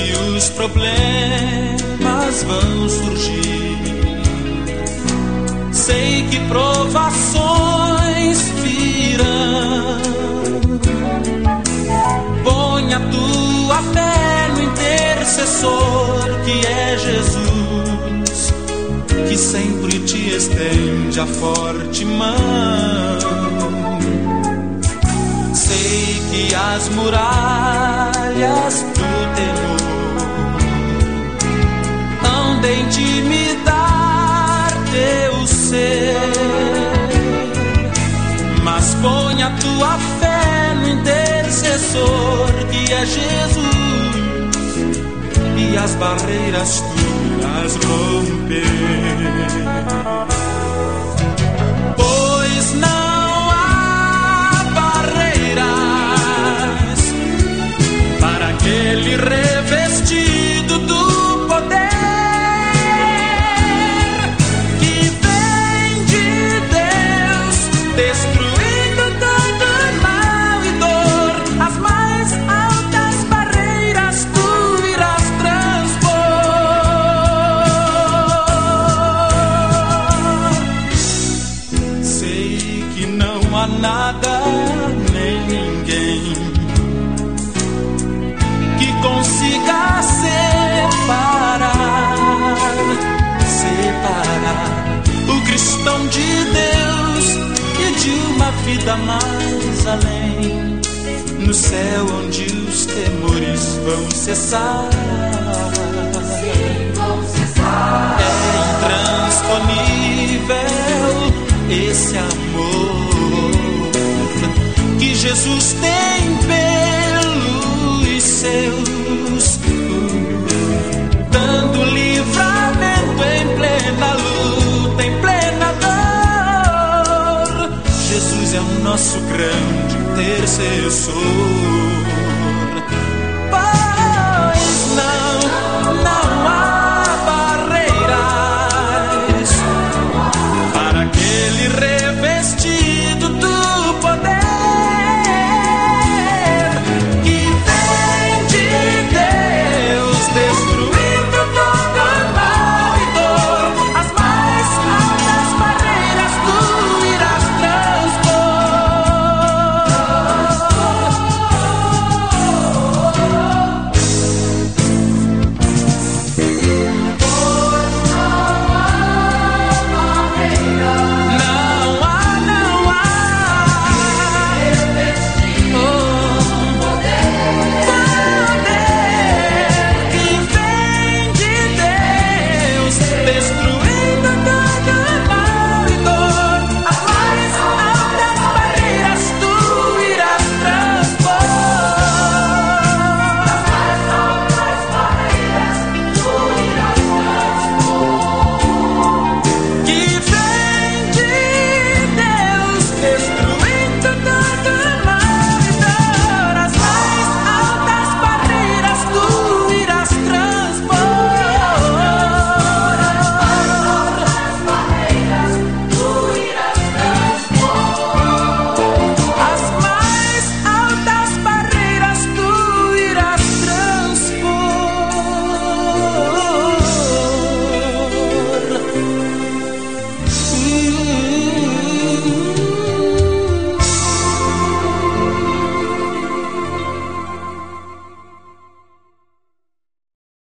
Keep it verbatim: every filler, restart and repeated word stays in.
que os problemas vão surgir. Sei que provações virão. Põe a tua fé no intercessor que é Jesus, que sempre te estende a forte mão. Sei que as muralhas do temor hão de intimidar teu ser, mas põe a tua fé no intercessor que é Jesus, e as barreiras tu irás romper. Pois não há barreiras para aquele revestido do poder que vem de Deus, destruindo todo mal e dor. As mais altas barreiras tu irás transpor. Sei que não há nada nem ninguém que consiga separar, separar o cristão de Deus e de uma vida mais além, no céu onde os temores vão cessar. Sim, vão cessar. É intransponível esse amor que Jesus tem pelos seus, dando livramento em plena luta, em plena dor. Jesus é o nosso grande intercessor.